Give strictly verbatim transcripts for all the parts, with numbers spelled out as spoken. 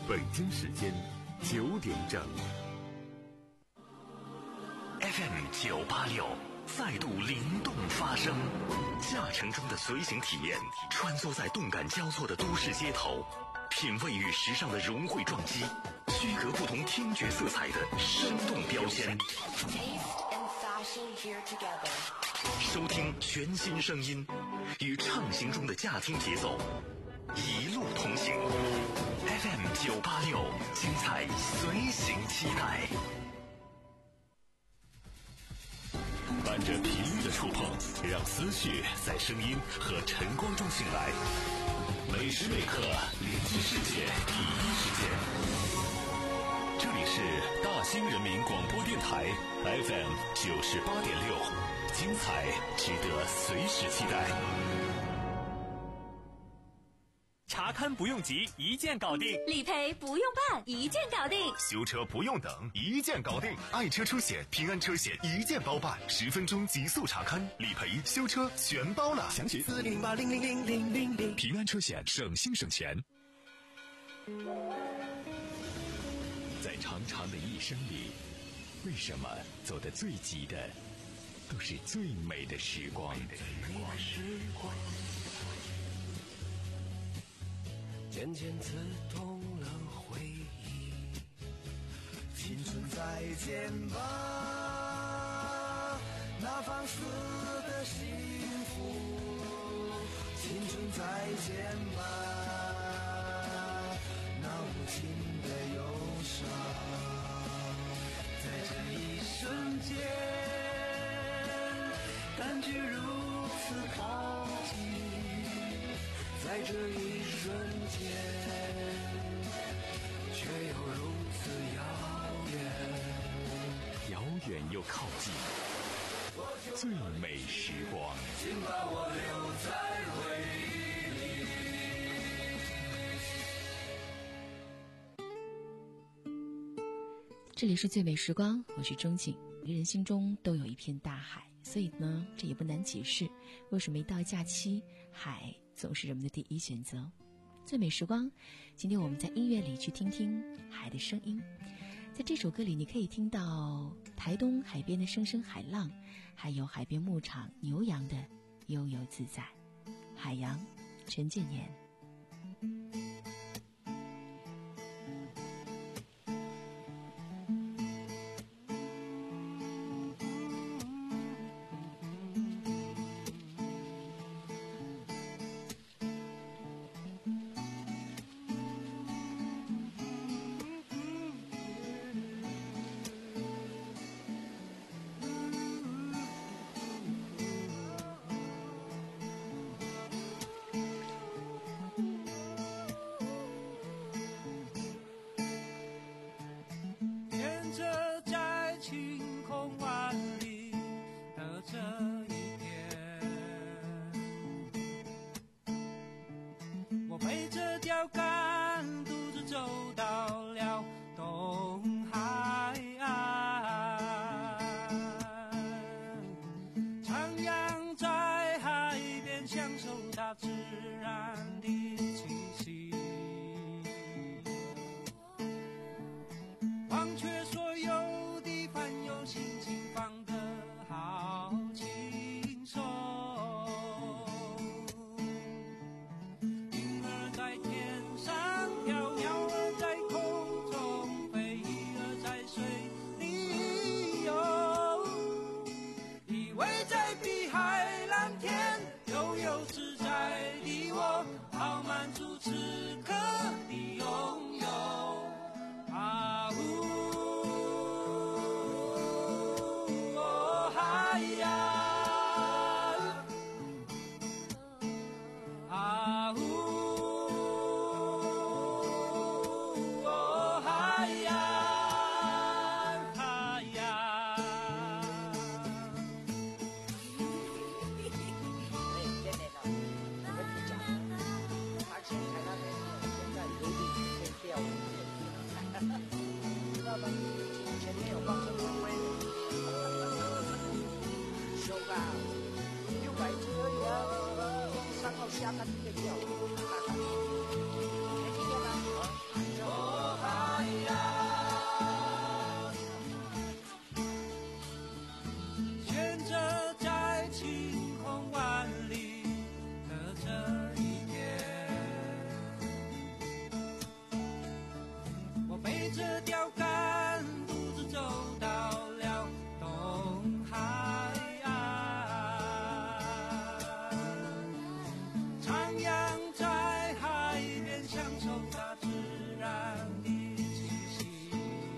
北京时间九点整。 F M 九八六再度灵动发声，驾乘中的随行体验，穿梭在动感交错的都市街头，品味与时尚的融汇撞击，区隔不同听觉色彩的生动标签。收听全新声音，与畅行中的驾听节奏，一路同行。F M 九八六，精彩随行期待。伴着频率的触碰，让思绪在声音和晨光中醒来。每时每刻连接世界第一时间。这里是大兴人民广播电台 F M 九十八点六，精彩值得随时期待。 查看不用急，一键搞定； 理赔不用办，一键搞定； 修车不用等，一键搞定。爱车出险，平安车险一键包办，十分钟极速查看，理赔、修车全包了。详询四零八零零零零零零。平安车险，省心省钱。 在长长的一生里，为什么走得最急的都是最美的时光？ 渐渐刺痛了回忆，青春再见吧，那放肆的幸福，青春再见吧，那无情的忧伤，在这一瞬间感觉如此靠近，在这一瞬间却又如此遥远， 遥远又靠近，最美时光， 请把我留在回忆里。这里是最美时光，我是钟景。每个人心中都有一片大海，所以呢，这也不难解释为什么一到假期，海总是人们的第一选择。最美时光，今天我们在音乐里去听听海的声音。在这首歌里，你可以听到台东海边的声声海浪，还有海边牧场牛羊的悠游自在。海洋，陈建年。 此刻的拥有啊呜着钓竿，独自走到了东海岸。徜徉在海边，享受大自然的气息，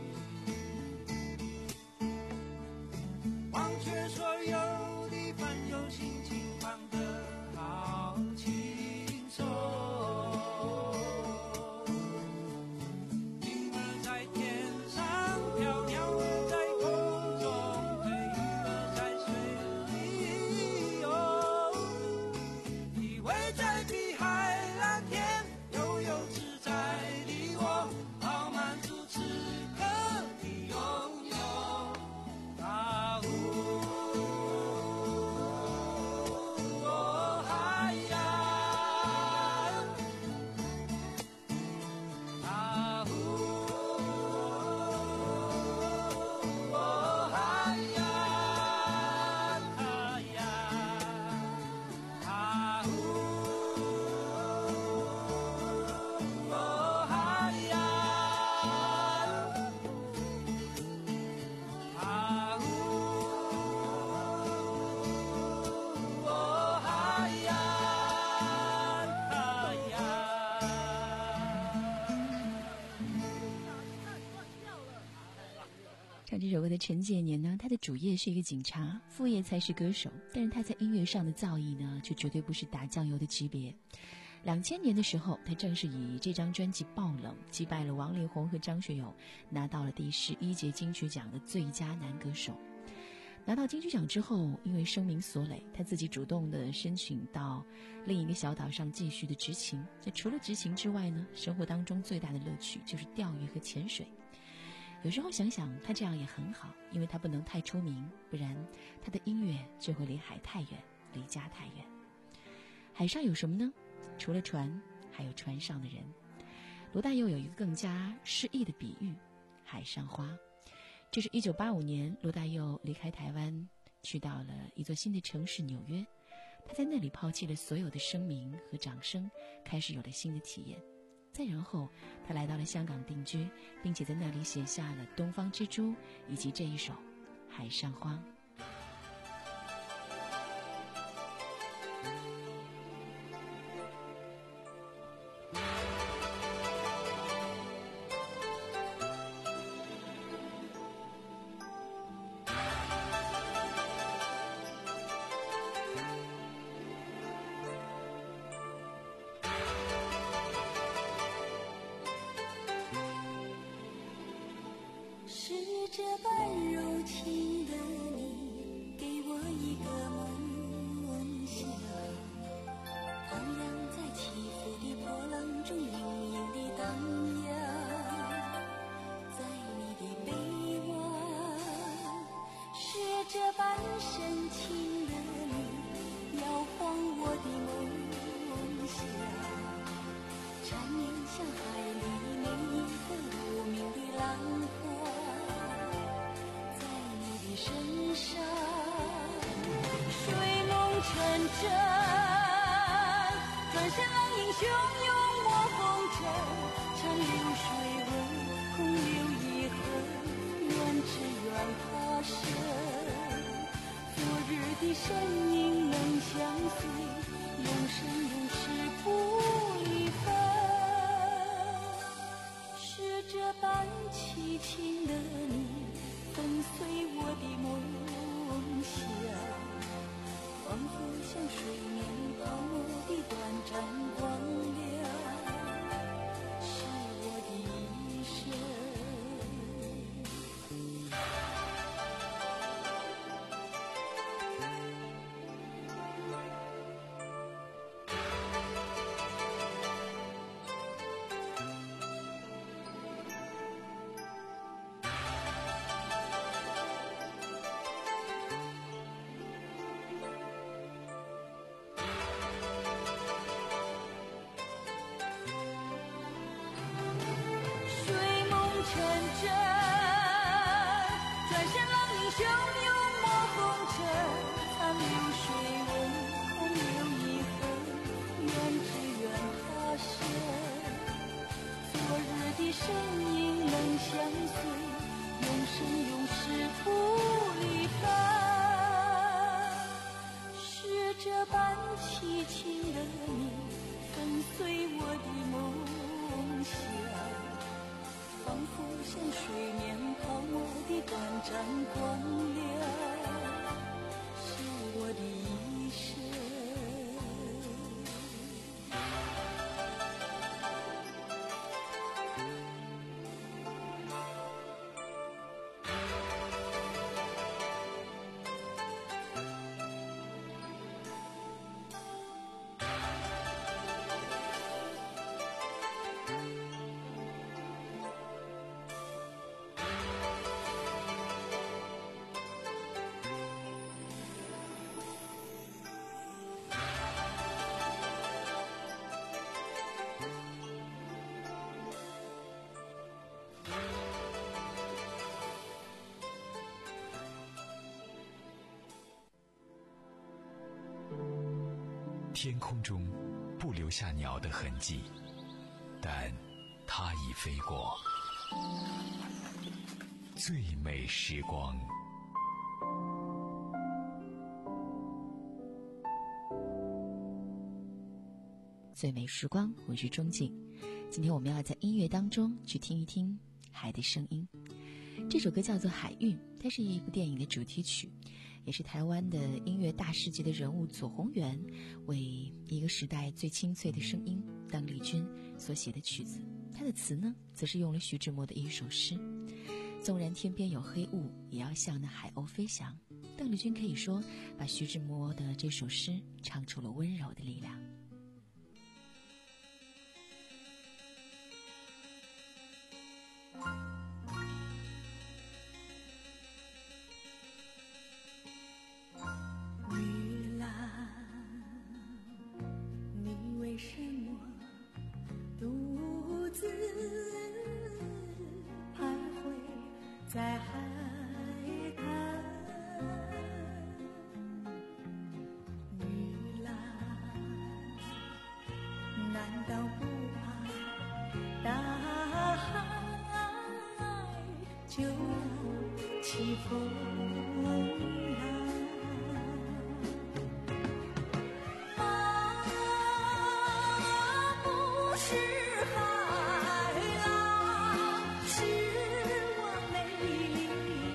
忘却所有的烦忧，心情放得好轻松。云儿在天上飘，鸟儿在空中飞，鱼儿在水里游，依偎在碧海蓝天，悠悠自在的我，好满足此刻的拥有。啊呜，哦海洋，啊呜，哦海洋，海洋，啊呜，哦海洋，啊呜，哦海洋，海洋。 唱这首歌的陈建年呢，他的主业是一个警察，副业才是歌手，但是他在音乐上的造诣呢，就绝对不是打酱油的级别。两千年的时候，他正是以这张专辑《爆冷》击败了王力宏和张学友，拿到了第十一届金曲奖的最佳男歌手。拿到金曲奖之后，因为声名所累，他自己主动的申请到另一个小岛上继续的执勤。那除了执勤之外呢，生活当中最大的乐趣就是钓鱼和潜水。有时候想想，他这样也很好，因为他不能太出名，不然他的音乐就会离海太远，离家太远。海上有什么呢？除了船，还有船上的人。罗大佑有一个更加诗意的比喻，海上花。这是一九八五年，罗大佑离开台湾，去到了一座新的城市纽约。他在那里抛弃了所有的声名和掌声，开始有了新的体验。再然后，他来到了香港定居，并且在那里写下了《东方之珠》以及这一首《海上花》。 是这般柔情的你，给我一个梦想，徜徉在起伏的波浪中，隐隐地荡漾，在你的臂弯，是这般深情的你，摇晃我的梦想，缠绵像海里每一个无名的浪花，身上睡梦成真，转身浪影汹涌我红尘，长流水纹空留遗恨，愿只愿他生，昨日的身影能相随，永生永世不离分，是这般凄情的你，粉碎我的梦想，仿佛像水面泡沫的短暂光亮，是我的一生。成真，转身浪影汹涌我红尘，残留水纹空留遗恨，愿只愿他生，昨日的身影能相光流是我的一生。 天空中不留下鸟的痕迹，但它已飞过。最美时光， 最美时光，我是钟景。今天我们要在音乐当中去听一听海的声音。这首歌叫做《海韵》，它是一部电影的主题曲，也是台湾的音乐大师级的人物左宏元为一个时代最清脆的声音邓丽君所写的曲子。它的词呢，则是用了徐志摩的一首诗：纵然天边有黑雾，也要向那海鸥飞翔。邓丽君可以说把徐志摩的这首诗唱出了温柔的力量。 在海滩，女郎，难道不怕大海就要起风浪？啊，不是海浪，是我美丽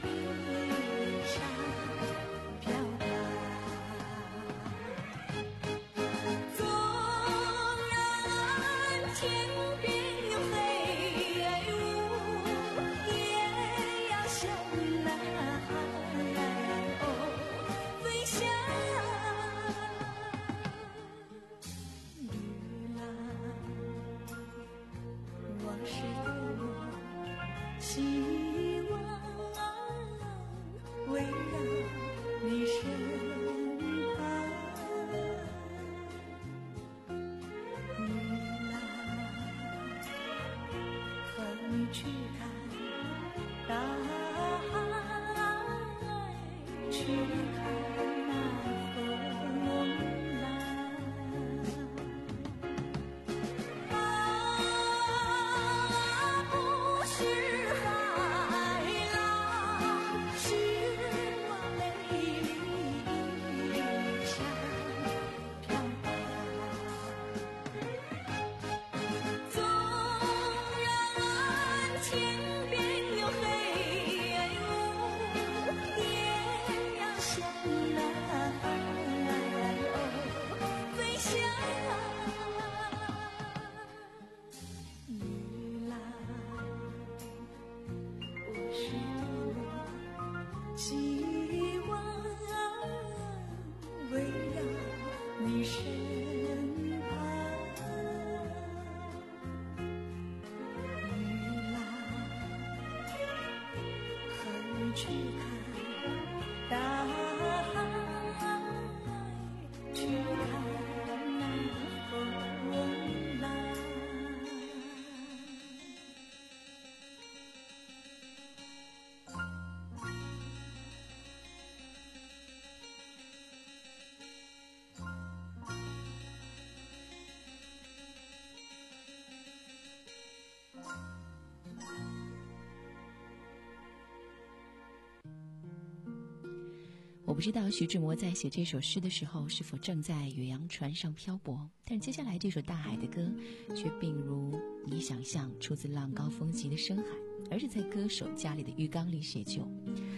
我不知道徐志摩在写这首诗的时候是否正在远洋船上漂泊，但接下来这首大海的歌却并如你想象出自浪高风急的深海，而是在歌手家里的浴缸里写就。在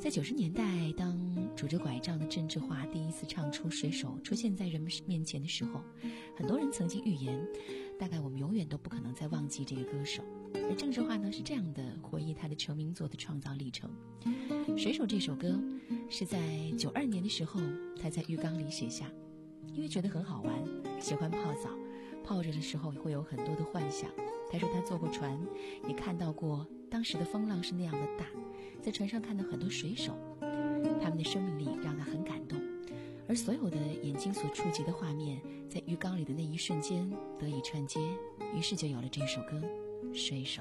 在九十年代，当拄着拐杖的郑智化第一次唱出《水手》出现在人们面前的时候，很多人曾经预言，大概我们永远都不可能再忘记这个歌手。而郑智化呢，是这样的回忆他的成名作的创造历程。《水手》这首歌是在九二年的时候，他在浴缸里写下，因为觉得很好玩，喜欢泡澡，泡着的时候会有很多的幻想。他说他坐过船，也看到过当时的风浪是那样的大，在船上看到很多水手，他们的生命力让他很感动，而所有的眼睛所触及的画面，在浴缸里的那一瞬间得以串接，于是就有了这首歌《水手》。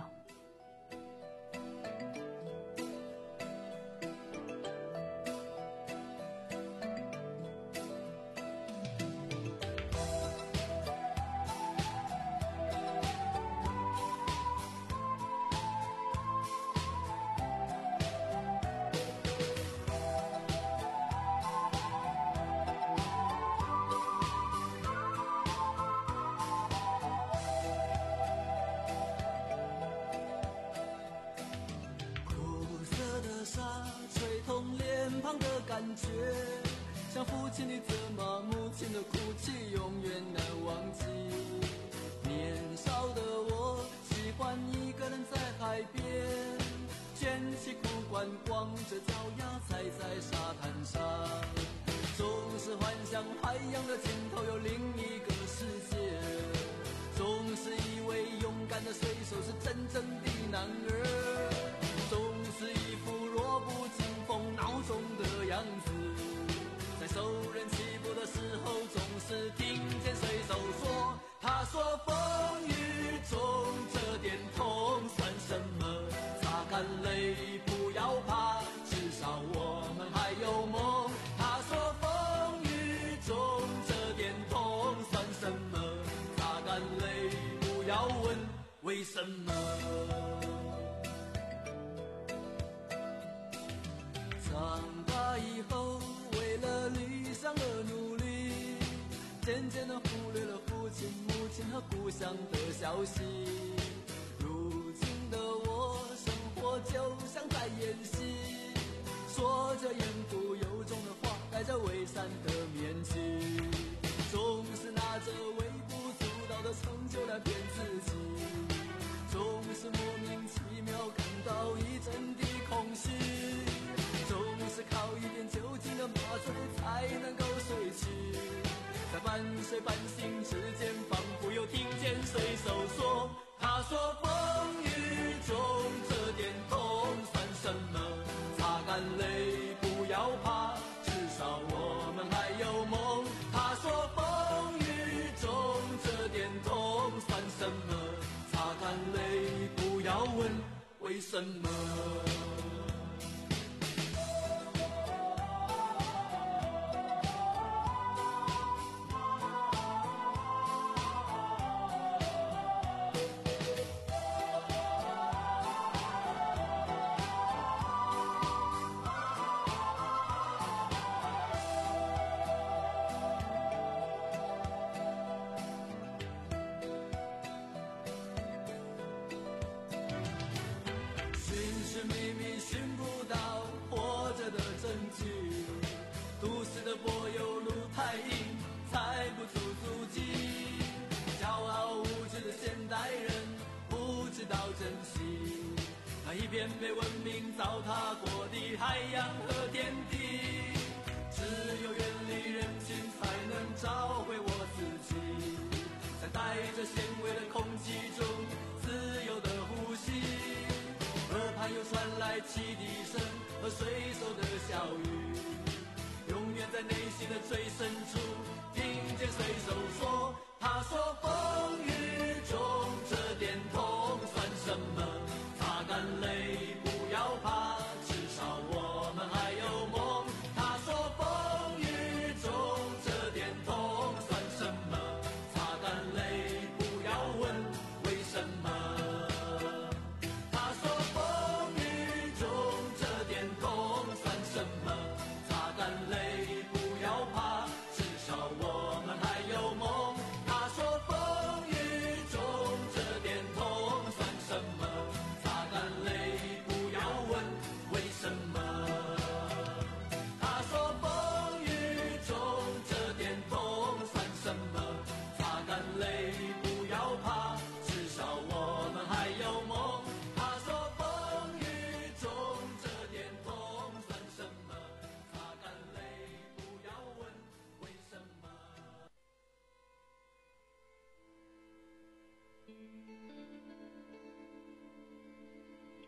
感觉像父亲的责骂，母亲的哭泣，永远难忘记。年少的我喜欢一个人在海边，卷起裤管，光着脚丫踩在沙滩上，总是幻想海洋的尽头有另一个世界，总是以为勇敢的水手是真正的男儿，总是一副弱不禁风孬种的样子，在受人欺负的时候总是听见水手说，他说风雨中这点痛算什么，擦干泪不要怕，至少我们还有梦。他说风雨中这点痛算什么，擦干泪不要问为什么。长大以后为了理想而努力，渐渐地忽略了父亲母亲和故乡的消息，如今的我生活就像在演戏，说着言不由衷的话，戴着伪善的面具，总是拿着微不足道的成就来骗自己，总是莫名其妙感到一阵的空虚，总是靠一点酒精的麻醉才能够睡去，在半睡半醒之间仿佛又听见水手说，他说风雨中这点痛算什么，擦干泪不要怕，至少我们还有梦。他说风雨中这点痛算什么，擦干泪不要问为什么。都市的柏油路太硬，踩不出足迹，骄傲无知的现代人不知道珍惜那一片被文明糟蹋过的海洋和天地，只有远离人群才能找回我自己，在带着纤维的空气中自由的呼吸，耳畔又传来汽笛声和水手的笑语，永远在内心的最深处听见水手说，他说风雨中这点痛算什么，擦干泪不要怕，至少我们还有梦。他说风雨中这点痛算什么，擦干泪不要问为什么。他说风雨中这点痛算什么，擦干泪不要怕，至少我们还有梦。他说风雨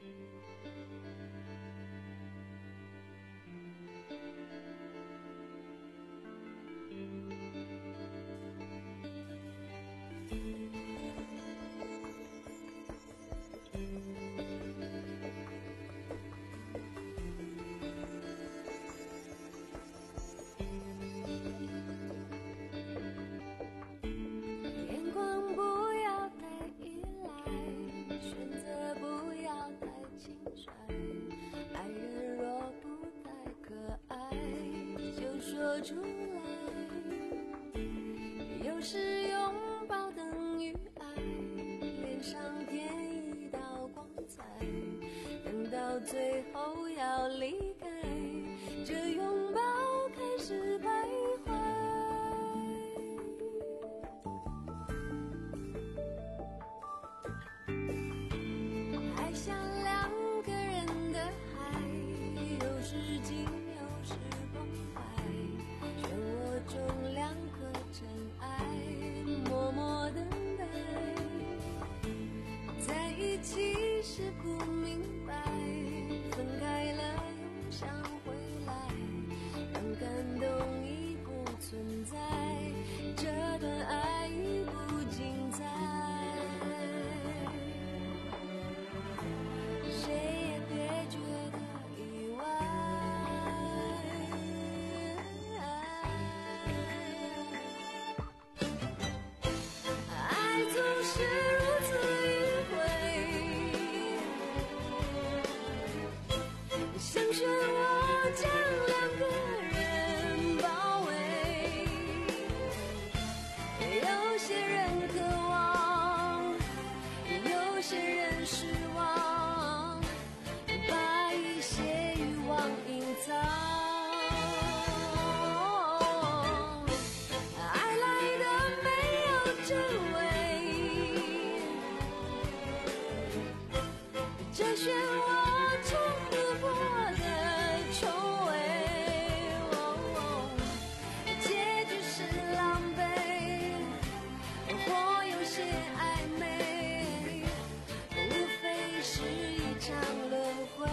说出来，有时拥抱等于爱，脸上添一道光彩，等到最后要离开，这拥抱开始徘徊。爱像两个人的海，有时静有时澎湃，漩涡中两颗尘埃，默默等待。在一起时不明白，分开了又想回来，当感动已不存在，这段爱已不精彩。谁也别觉得意外，爱总是如此迂回，像漩涡将两个人包围，有些人渴望，有些人失望，把一些欲望隐藏。爱来的没有真伪，这漩涡冲不破的重围，结局是狼狈，或有些暧昧，无非是一场轮回。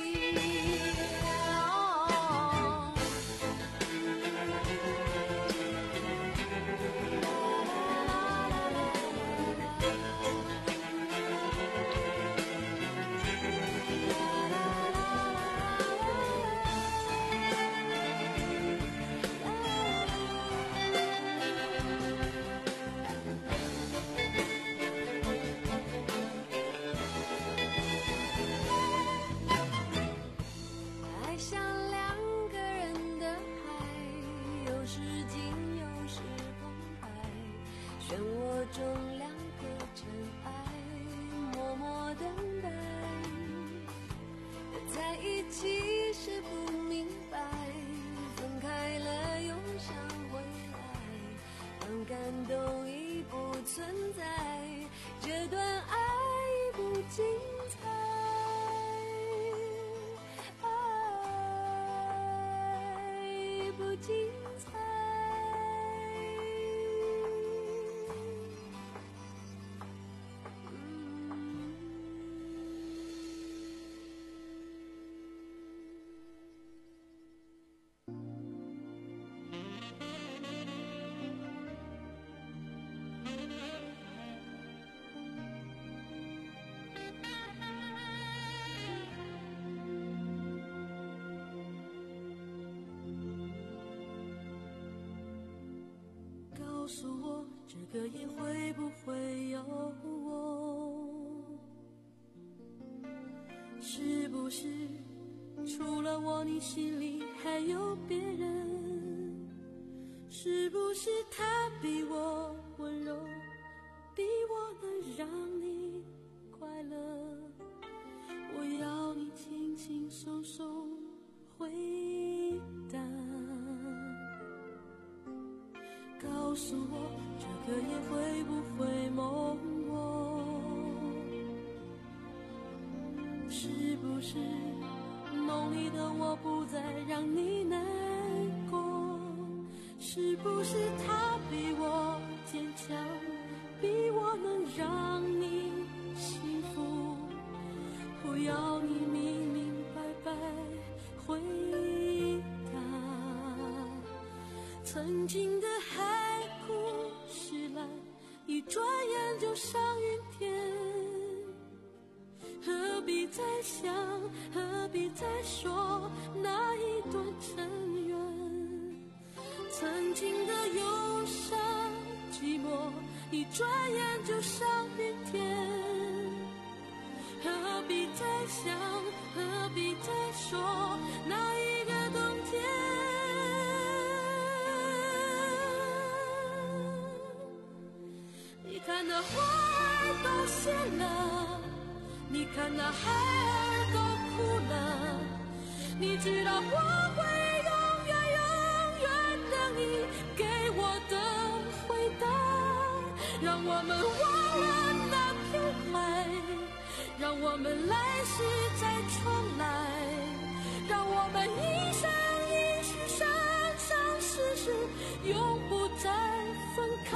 爱像两个人的海，有时静有时澎湃，漩涡中两颗尘埃，默默等待。在一起时不明白，分开了又想回来，当感动已不存在，这段爱已不精彩。爱不精彩。告诉我，这个夜会不会有我？是不是除了我，你心里还有别人？是不是他比我温柔，比我能让你快乐？我要你轻轻松松回答。告诉我，这个夜会不会梦我？是不是梦里的我不再让你难过？是不是他比我坚强，比我能让你幸福？不要曾经的海枯石烂，一转眼就上云天。何必再想，何必再说那一段尘缘？曾经的忧伤寂寞，一转眼就上云天。何必再想，何必再说那一个冬天？你看那花儿都谢了，你看那孩儿都哭了，你知道我会永远永远等你给我的回答。让我们忘了那片海，让我们来世再重来，让我们一生一世生生世世永不再分开。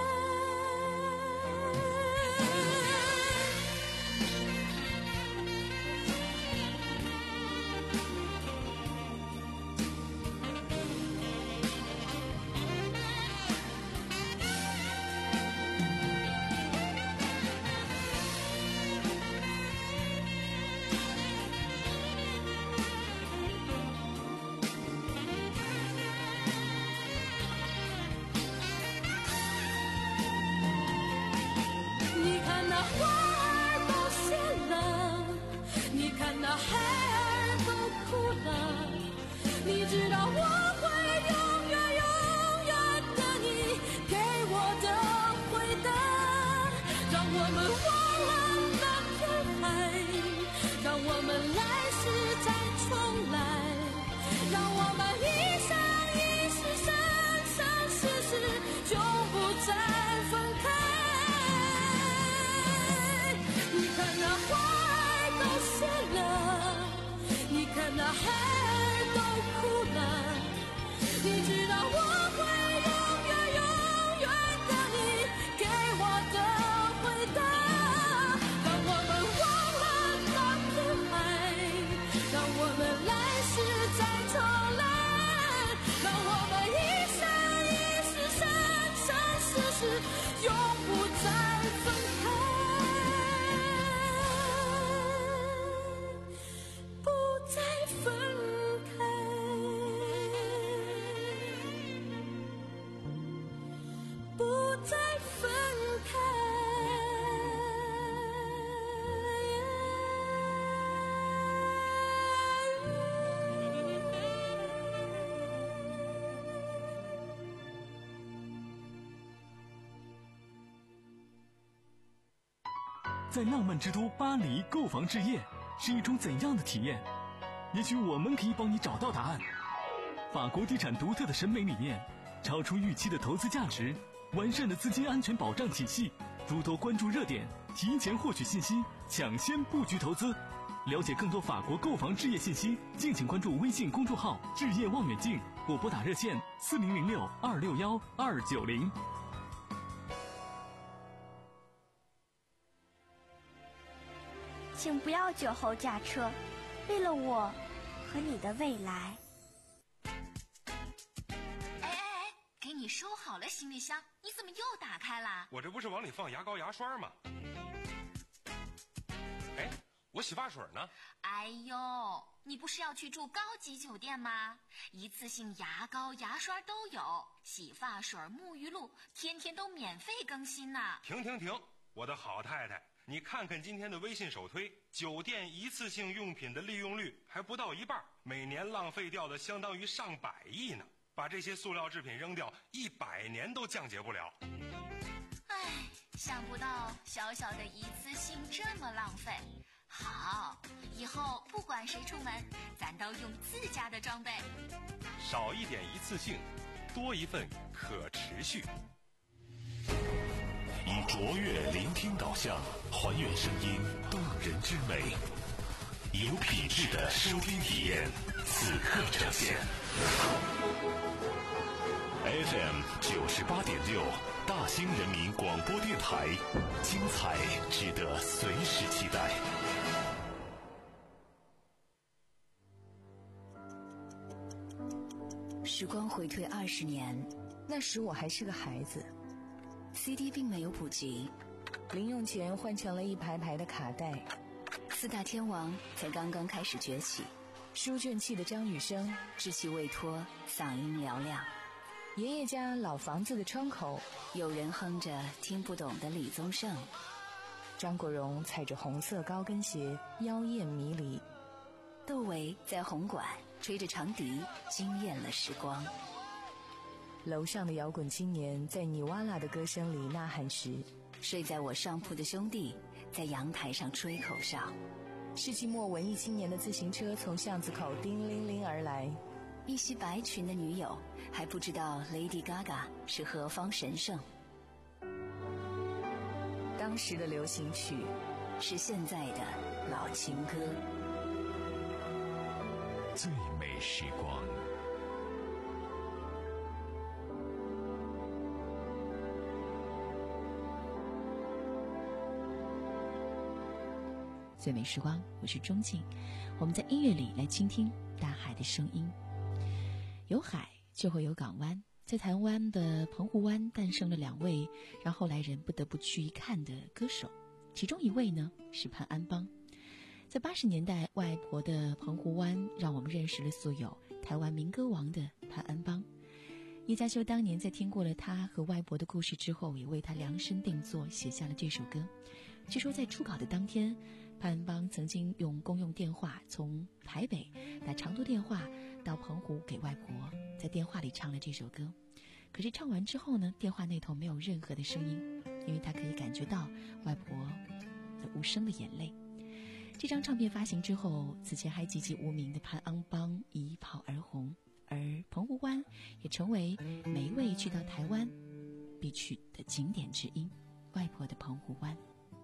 在浪漫之都巴黎购房置业是一种怎样的体验？也许我们可以帮你找到答案。法国地产独特的审美理念，超出预期的投资价值，完善的资金安全保障体系，诸多关注热点，提前获取信息，抢先布局投资。了解更多法国购房置业信息，敬请关注微信公众号置业望远镜，或拨打热线四零零六二六幺二九零。 请不要酒后驾车，为了我和你的未来。 哎哎哎，给你收好了行李箱，你怎么又打开了？ 我这不是往里放牙膏牙刷吗？哎，我洗发水呢？ 哎呦，你不是要去住高级酒店吗？一次性牙膏牙刷都有，洗发水沐浴露天天都免费更新呢。 停停停，我的好太太，你看看今天的微信首推，酒店一次性用品的利用率还不到一半，每年浪费掉的相当于上百亿呢。把这些塑料制品扔掉，一百年都降解不了。 唉，想不到小小的一次性这么浪费。好，以后不管谁出门，咱都用自家的装备。 少一点一次性，多一份可持续。 以卓越聆听导向，还原声音动人之美，有品质的收听体验，此刻呈现。F M 九十八点六，大兴人民广播电台，精彩值得随时期待。 时光回退二十年， 那时我还是个孩子， C D 并没有普及， 零用钱换成了一排排的卡带， 四大天王才刚刚开始崛起。 书卷气的张雨生， 稚气未脱，嗓音嘹亮。 爷爷家老房子的窗口， 有人哼着听不懂的李宗盛。 张国荣踩着红色高跟鞋，妖艳迷离。 窦唯在红馆吹着长笛，惊艳了时光。 楼上的摇滚青年在尼瓦拉的歌声里呐喊时， 睡在我上铺的兄弟在阳台上吹口哨。 世纪末文艺青年的自行车从巷子口叮铃铃而来， 一袭白裙的女友还不知道 Lady Gaga 是何方神圣。 当时的流行曲是现在的老情歌。 最美时光， 最美时光，我是钟静。我们在音乐里来倾听大海的声音。有海就会有港湾，在台湾的澎湖湾诞生了两位让后来人不得不去一看的歌手，其中一位呢是潘安邦。在八十年代，外婆的澎湖湾让我们认识了素有台湾民歌王的潘安邦。叶嘉修当年在听过了他和外婆的故事之后，也为他量身定做，写下了这首歌。据说在初稿的当天，潘安邦曾经用公用电话从台北打长途电话到澎湖给外婆，在电话里唱了这首歌。可是唱完之后呢，电话那头没有任何的声音，因为他可以感觉到外婆的无声的眼泪。这张唱片发行之后，此前还籍籍无名的潘安邦一炮而红，而澎湖湾也成为每一位去到台湾必去的景点之一。外婆的澎湖湾。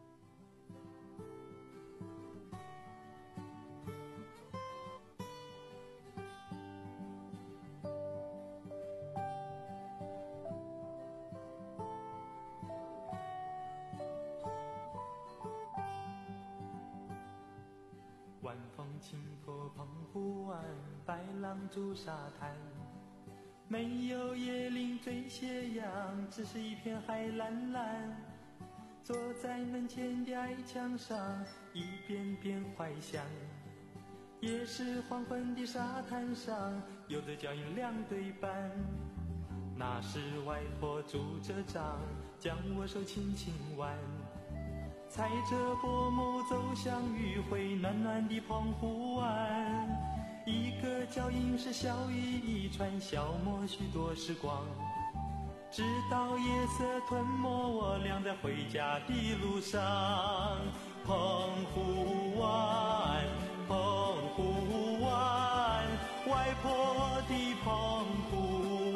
晚风轻拂澎湖湾，白浪逐沙滩，没有椰林缀斜阳，只是一片海蓝蓝。坐在门前的矮墙上，一遍遍怀想。也是黄昏的沙滩上，有着脚印两对半。那时外婆拄着杖，将我手轻轻挽。踩着薄暮走向余晖暖暖的澎湖湾，一个脚印是笑语一串，消磨许多时光。直到夜色吞没我俩在回家的路上。澎湖湾，澎湖湾，外婆的澎湖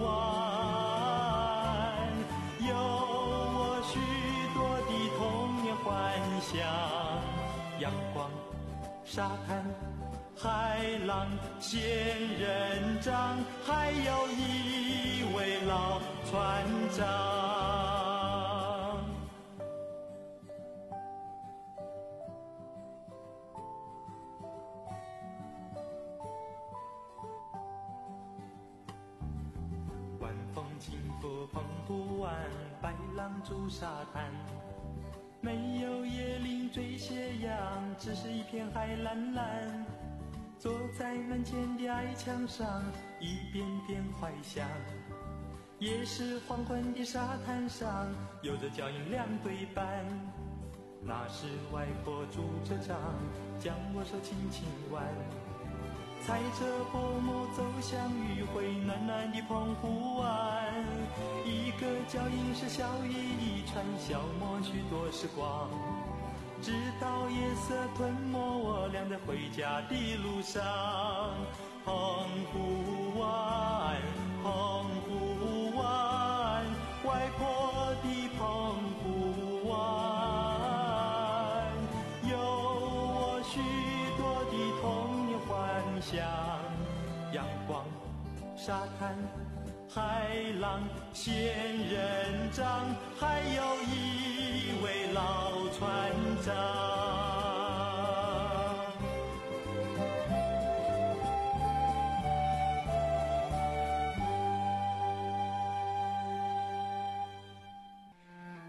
湾，有我许多的童年幻想。阳光，沙滩，海浪，仙人掌，还有一位老船长。晚风轻拂澎湖湾，白浪逐沙滩，没有椰林缀斜阳，只是一片海蓝蓝。坐在门前的矮墙上，一遍遍怀想。也是黄昏的沙滩上，有着脚印两对半。那时外婆拄着杖，将我手轻轻挽。踩着薄暮走向余晖暖暖的澎湖湾，一个脚印是笑语一串，消磨许多时光。直到夜色吞没我俩在回家的路上。澎湖湾，澎湖湾，外婆的澎湖湾，有我许多的童年幻想。阳光，沙滩，海浪，仙人掌，还有一位老船长。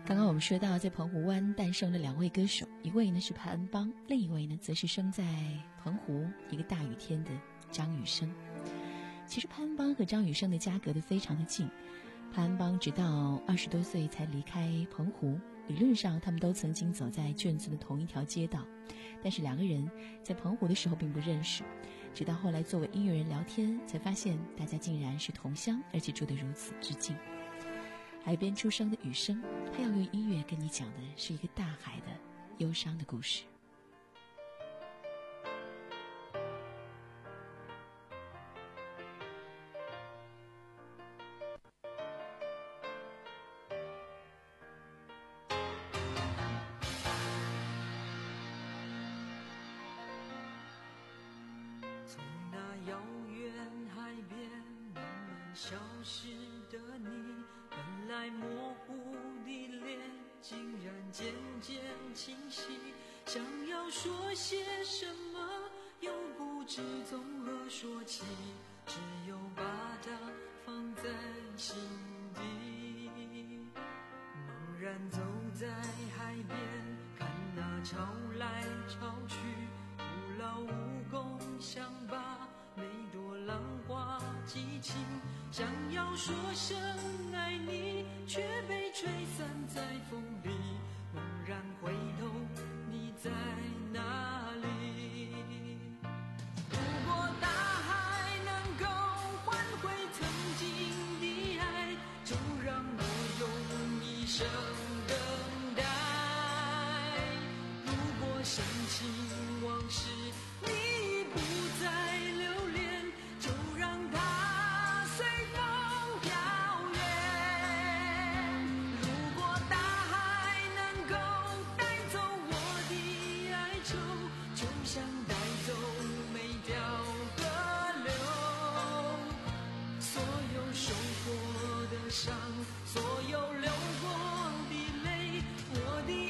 刚刚我们说到，在澎湖湾诞生了两位歌手，一位呢是潘恩邦，另一位呢则是生在澎湖一个大雨天的张雨生。其实潘恩邦和张雨生的家隔得非常的近，潘恩邦直到二十多岁才离开澎湖，理论上他们都曾经走在眷村的同一条街道，但是两个人在澎湖的时候并不认识，直到后来作为音乐人聊天，才发现大家竟然是同乡，而且住得如此之近。海边出生的雨生，他要用音乐跟你讲的是一个大海的忧伤的故事。 从那遥远海边慢慢消失的你，本来模糊的脸竟然渐渐清晰，想要说些什么又不知从何说起，只有把它放在心底。茫然走在海边，看那潮来潮去，徒劳无功，想把每朵浪花记清，想要说声爱你，却被吹散在风里。猛然回头，你在哪里？如果大海能够换回曾经的爱，就让我用一生等待。如果深情往事你不再留恋，就让它随风飘远。如果大海能够带走我的哀愁，就像带走每条河流。所有受过的伤，所有流过的泪，我的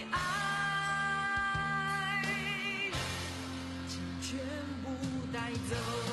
爱请全部带走。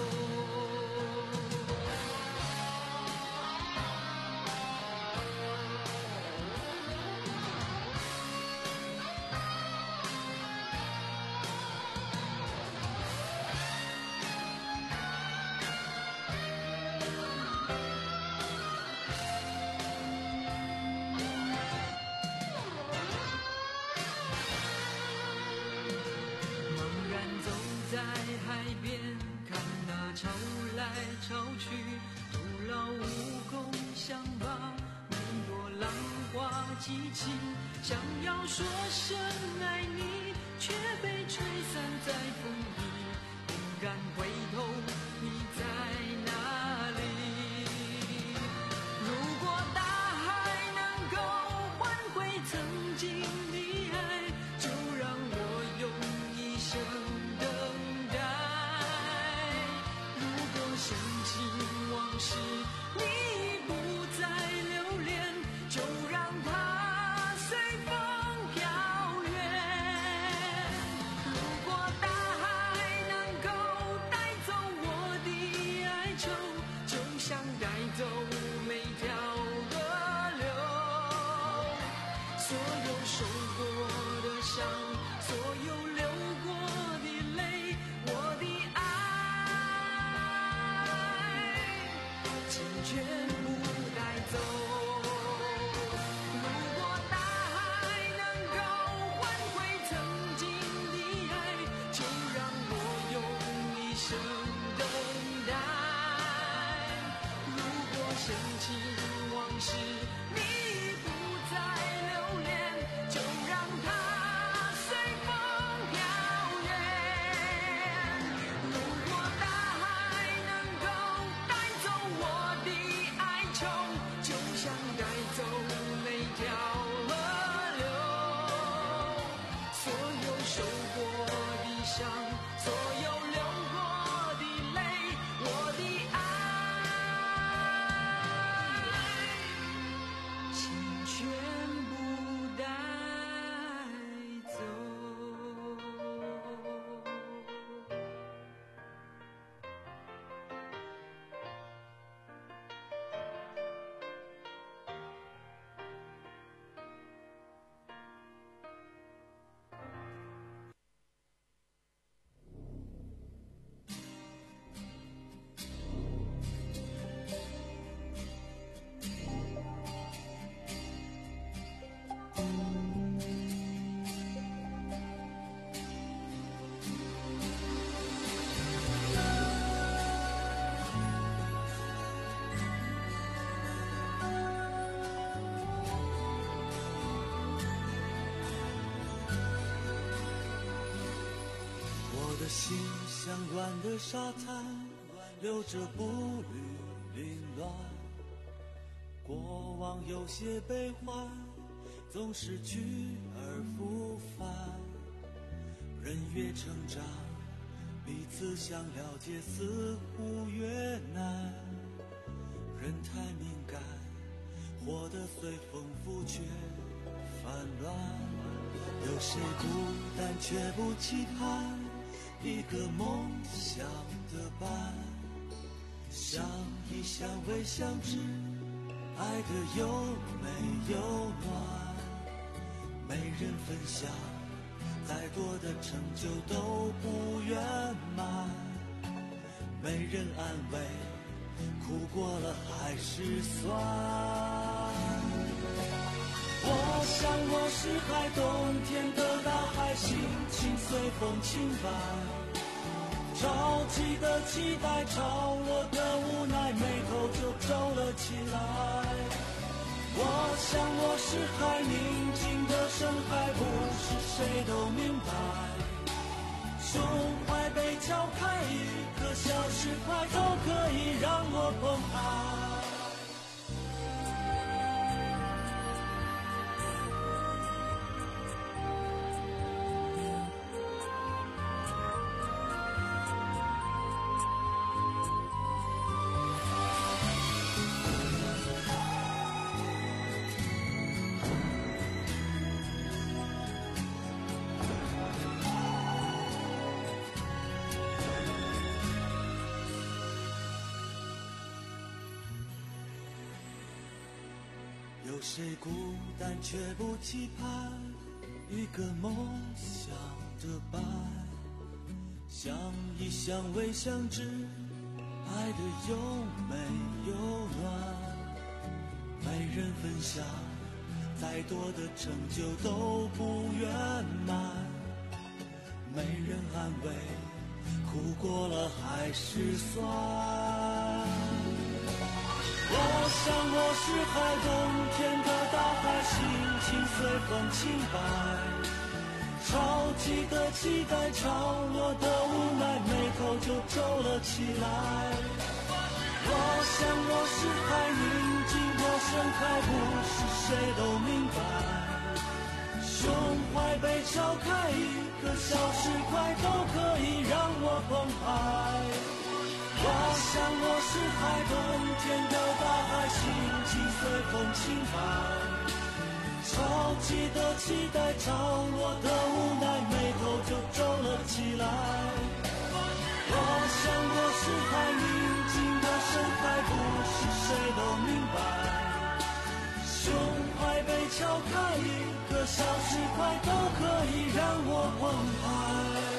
茫然走在海边，看那潮来潮去，徒劳无功，想把每朵浪花记清，想要说声爱你，却被吹散在风里。猛然回头，你在哪里？如果大海能够换回曾经的爱，就让我用一生等待。如果深情往事你不再留恋，就让它随风飘远。如果大海能够带走我的哀愁，就像带走每条河流。所有受过的伤，所有流过的泪，我的爱请全部带走。如果大海能够换回曾经的爱，就让我用一生等待。如果深情往事你不再留恋，就让它随风飘远。如果大海能够带走我的哀愁，就像带走每条河流。所有受过的伤，所有流过的泪，我的爱请全部带走。 的心像软的沙滩，留着步履凌乱。过往有些悲欢，总是去而复返。人越成长，彼此想了解似乎越难。人太敏感，活得随风拂却烦乱。有谁孤单却不期盼一个梦想的伴？相依相偎相知，爱的有没有暖？没人分享，再多的成就都不圆满。没人安慰，苦过了还是酸。我想我是海，冬天的大海，心情随风轻摆。着急的期待，潮落的无奈，眉头就皱了起来。我想我是海，宁静的深海，不是谁都明白。胸怀被敲开，一颗小石块都可以让我澎湃。有谁孤单却不期盼一个梦想的伴？相依相偎相知，爱的有没有暖？没人分享，再多的成就都不圆满。没人安慰，苦过了还是酸。我想我是海，冬天的大海，心情随风轻摆。潮起的期待，潮落的无奈，眉头就皱了起来。我想我是海，宁静的深海，不是谁都明白。胸怀被敲开，一个小石块都可以让我澎湃。我想我是海，冬天的大海，心情随风轻摆。潮起的期待，潮落的无奈，眉头就皱了起来。我想我是海，宁静的深海，不是谁都明白。胸怀被敲开，一个小石块都可以让我澎湃。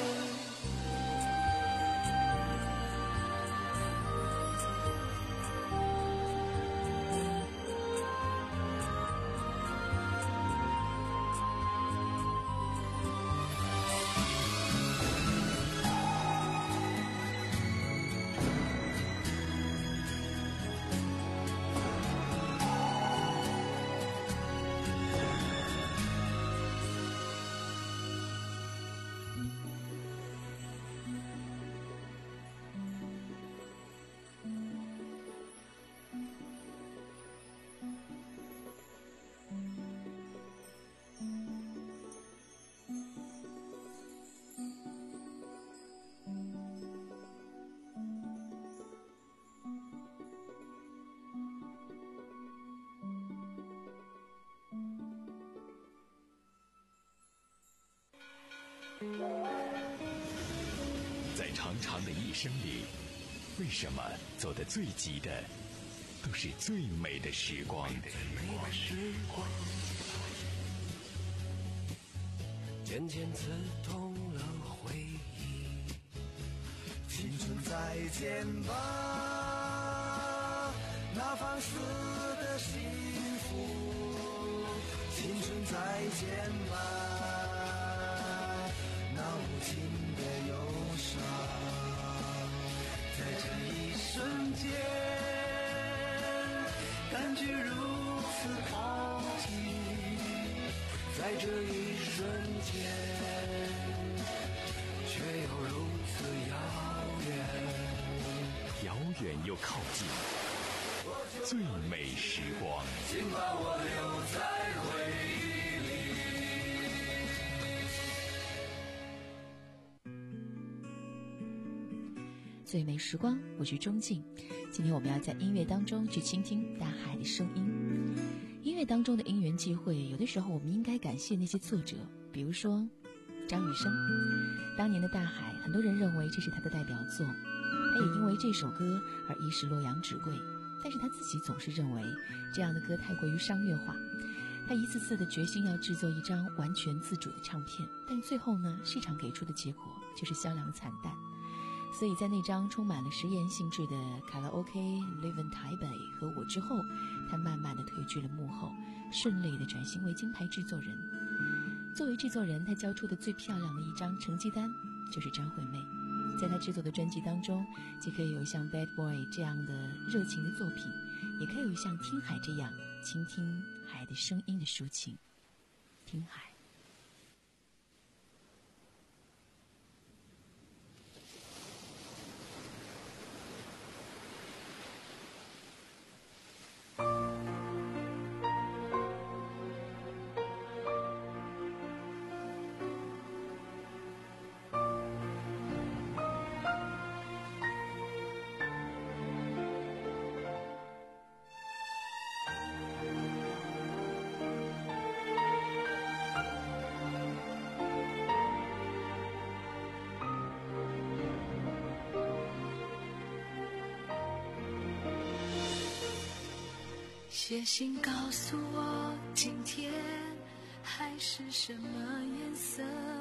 在长长的一生里，为什么走得最急的都是最美的时光？ 渐渐刺痛了回忆，青春再见吧，那放肆的幸福，青春再见吧，那无情的忧伤，在这一瞬间，感觉如此靠近，在这一瞬间，却又如此遥远， 遥远又靠近，最美时光。 请把我留在回忆里。最美时光，我是钟静。今天我们要在音乐当中去倾听大海的声音。音乐当中的因缘际会，有的时候我们应该感谢那些作者，比如说张雨生。当年的大海，很多人认为这是他的代表作，他也因为这首歌而一时洛阳纸贵，但是他自己总是认为这样的歌太过于商业化。他一次次的决心要制作一张完全自主的唱片，但最后呢，市场给出的结果就是销量惨淡。所以在那张充满了实验性质的卡拉 OK Live in 台北和我之后，他慢慢的退居了幕后，顺利的转型为金牌制作人。作为制作人，他交出的最漂亮的一张成绩单就是张惠妹。在他制作的专辑当中，既可以有像 Bad Boy 这样的热情的作品，也可以有像听海这样倾听海的声音的抒情。听海。 写信告诉我今天海是什么颜色，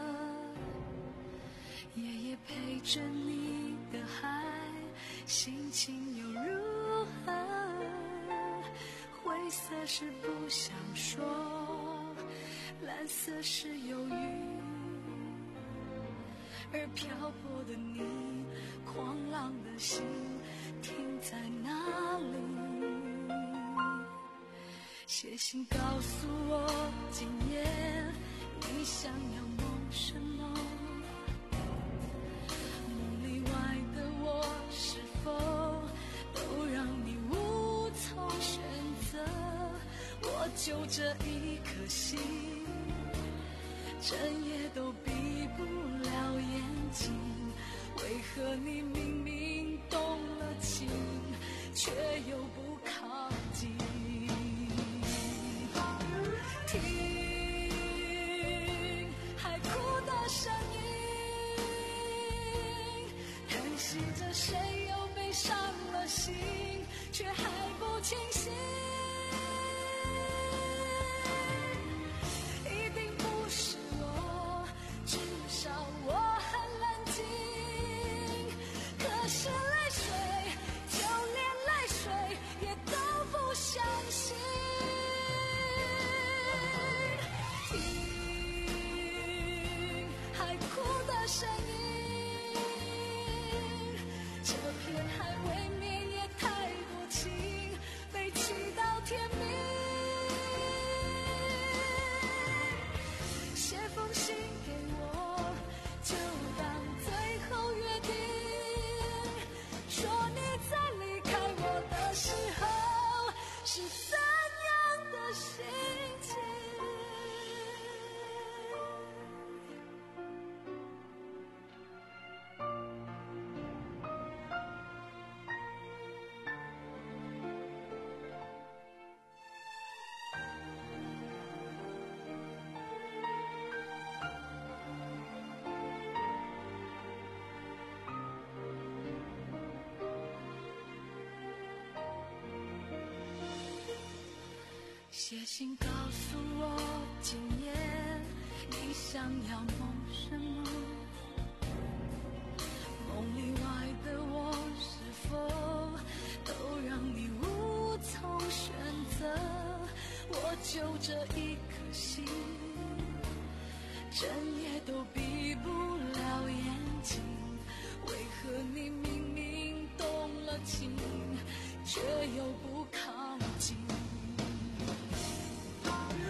夜夜陪着你的海心情又如何，灰色是不想说，蓝色是忧郁，而漂泊的你狂浪的心停在哪里？写信告诉我今夜你想要梦什么，梦里外的我是否都让你无从选择，我就这一颗心整夜都闭不了眼睛，为何你明明动了情却又不靠近？听海哭的声音，叹息着谁又被伤了心，却还不清醒。一定不是我，至少我很冷静，可是泪水，就连泪水也都不相信。声音，这片海未免也太多情，被气到天明。写封信给我，就当最后约定，说你在离开我的时候是怎样的心情。写信告诉我今夜你想要梦什么，梦里外的我是否都让你无从选择，我就这一颗心整夜都闭不了眼睛，为何你明明动了情却又不靠近？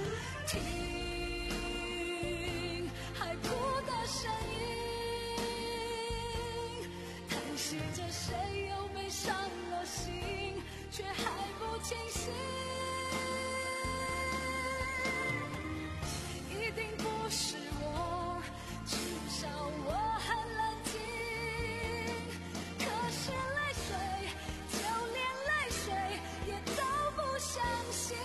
听海哭的声音， 惜着谁又被伤了心，却还不清醒。一定不是我，至少我很冷静。可是泪水，就连泪水也都不相信。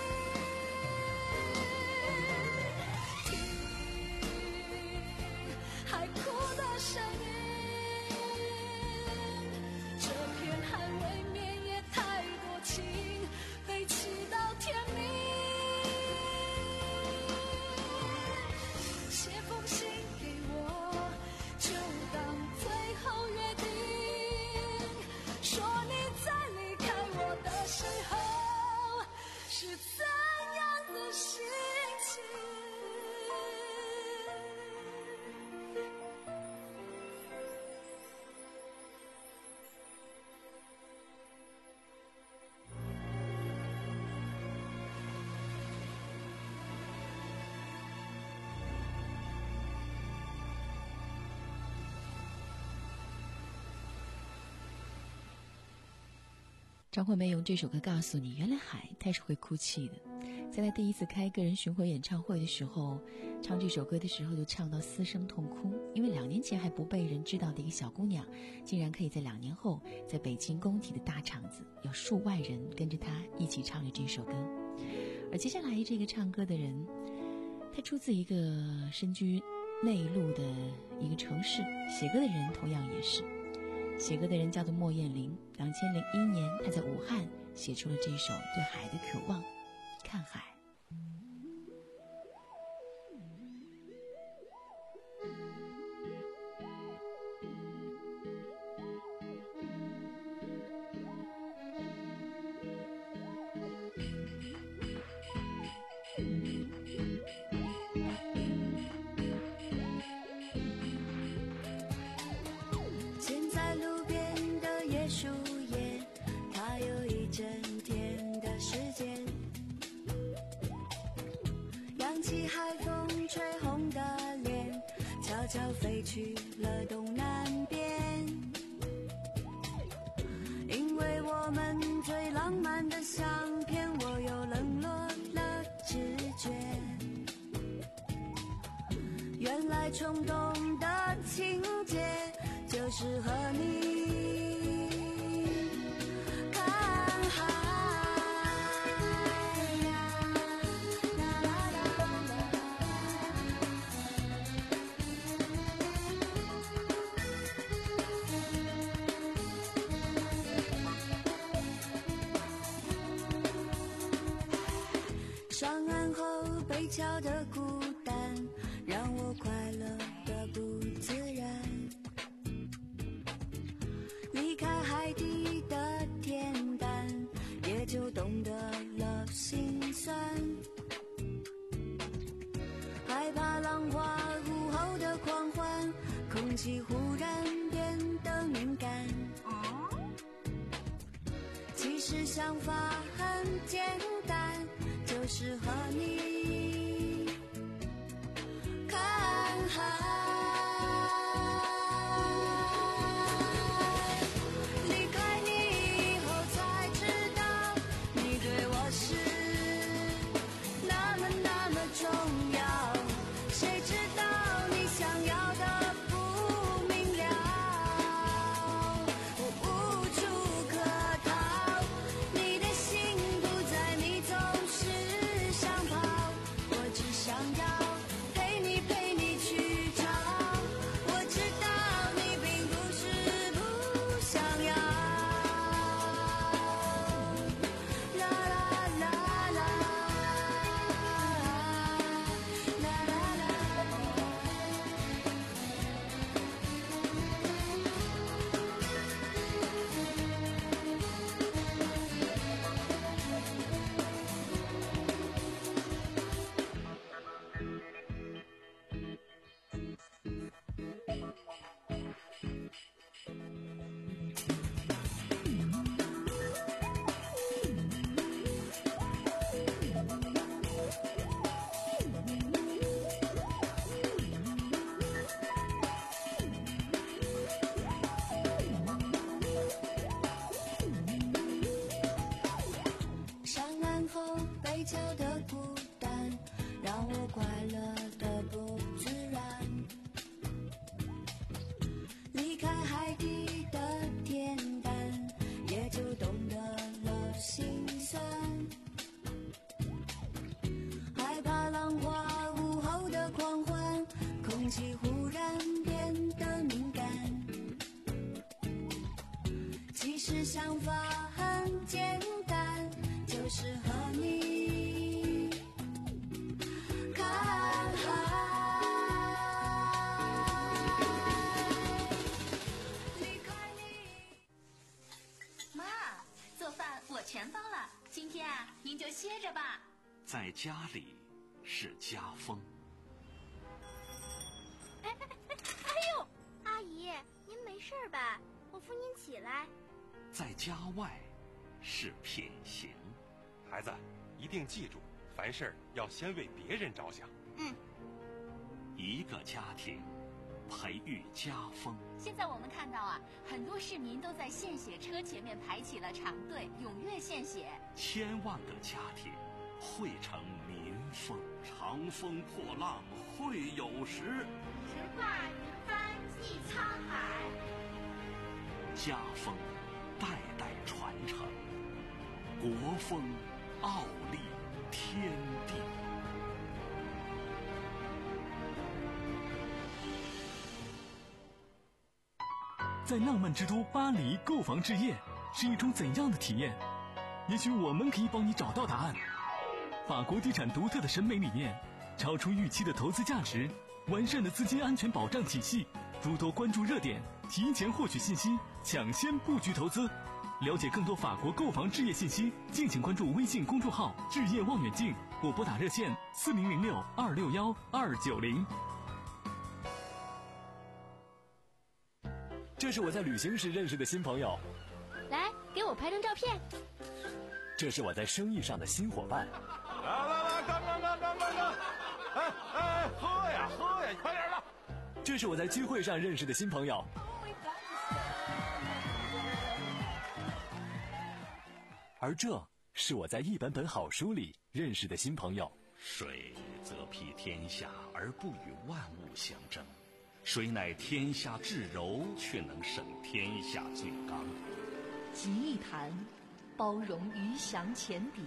海哭的声音，这片海未免也太多情，被气到天明。写封信给我，就当最后约定，说你在离开我的时候是怎样的心情。 张惠妹用这首歌告诉你，原来海它是会哭泣的。在她第一次开个人巡回演唱会的时候，唱这首歌的时候就唱到嘶声痛哭，因为两年前还不被人知道的一个小姑娘，竟然可以在两年后在北京工体的大场子，有数万人跟着她一起唱着这首歌。而接下来这个唱歌的人，他出自一个身居内陆的一个城市，写歌的人同样也是。写歌的人叫做莫艳玲，两千零一年她在武汉写出了这首对海的渴望。看海， 悄飞去了东南边，因为我们最浪漫的相片，我又冷落了直觉。原来冲动的情节就是和你看海。上岸后被敲的孤单，让我快乐的不自然。离开海底的恬淡，也就懂得了心酸。害怕浪花午后的狂欢，空气忽然变得敏感。其实想法很简单，就是和你看海。离开你以后才知道，你对我是那么那么重要。谁知道你想要的不明了，我无处可逃。你的心不在，你总是想跑，我只想要陪你陪你去找。 实想法很简单，就是和你看海。 妈，做饭我全包了，今天啊，您就歇着吧。 在家里是家风。 哎哎哎哎呦，阿姨，您没事吧？我扶您起来。 在家外是品行。 孩子，一定记住，凡事要先为别人着想。 嗯。 一个家庭培育家风。 现在我们看到啊，很多市民都在献血车前面排起了长队，踊跃献血。 千万个家庭汇成民风，长风破浪会有时。 直挂云帆济沧海。 家风代代传承，国风傲立天地。 在浪漫之都巴黎购房置业是一种怎样的体验？也许我们可以帮你找到答案。法国地产独特的审美理念，超出预期的投资价值，完善的资金安全保障体系，诸多关注热点，提前获取信息，抢先布局投资。了解更多法国购房置业信息，敬请关注微信公众号置业望远镜，或拨打热线四零零六二六幺二九零。 这是我在旅行时认识的新朋友， 来，给我拍张照片。 这是我在生意上的新伙伴。 来来来，干干干干干干！哎哎，喝呀喝呀，快点的！ 这是我在聚会上认识的新朋友。而这是我在一本本好书里认识的新朋友。 水则披天下而不与万物相争，水乃天下至柔，却能胜天下最刚。 集一坛，包容鱼翔浅底；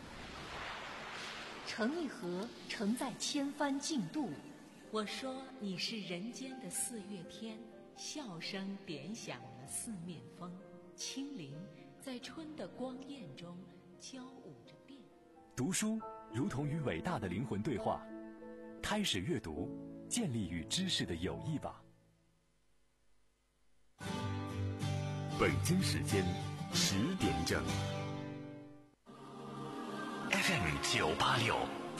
盛一盒，承载千帆竞渡。我说你是人间的四月天，笑声点响了四面风，清灵在春的光艳中交舞着变。 读书如同与伟大的灵魂对话，开始阅读，建立与知识的友谊吧。 北京时间十点整 ，F M 九八六。